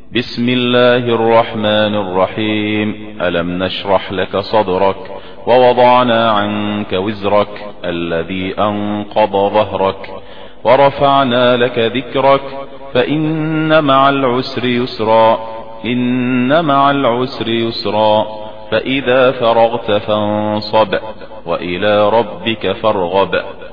بسم الله الرحمن الرحيم. ألم نشرح لك صدرك ووضعنا عنك وزرك الذي أنقض ظهرك ورفعنا لك ذكرك فإن مع العسر يسرا إن مع العسر يسرا فإذا فرغت فانصب وإلى ربك فارغب.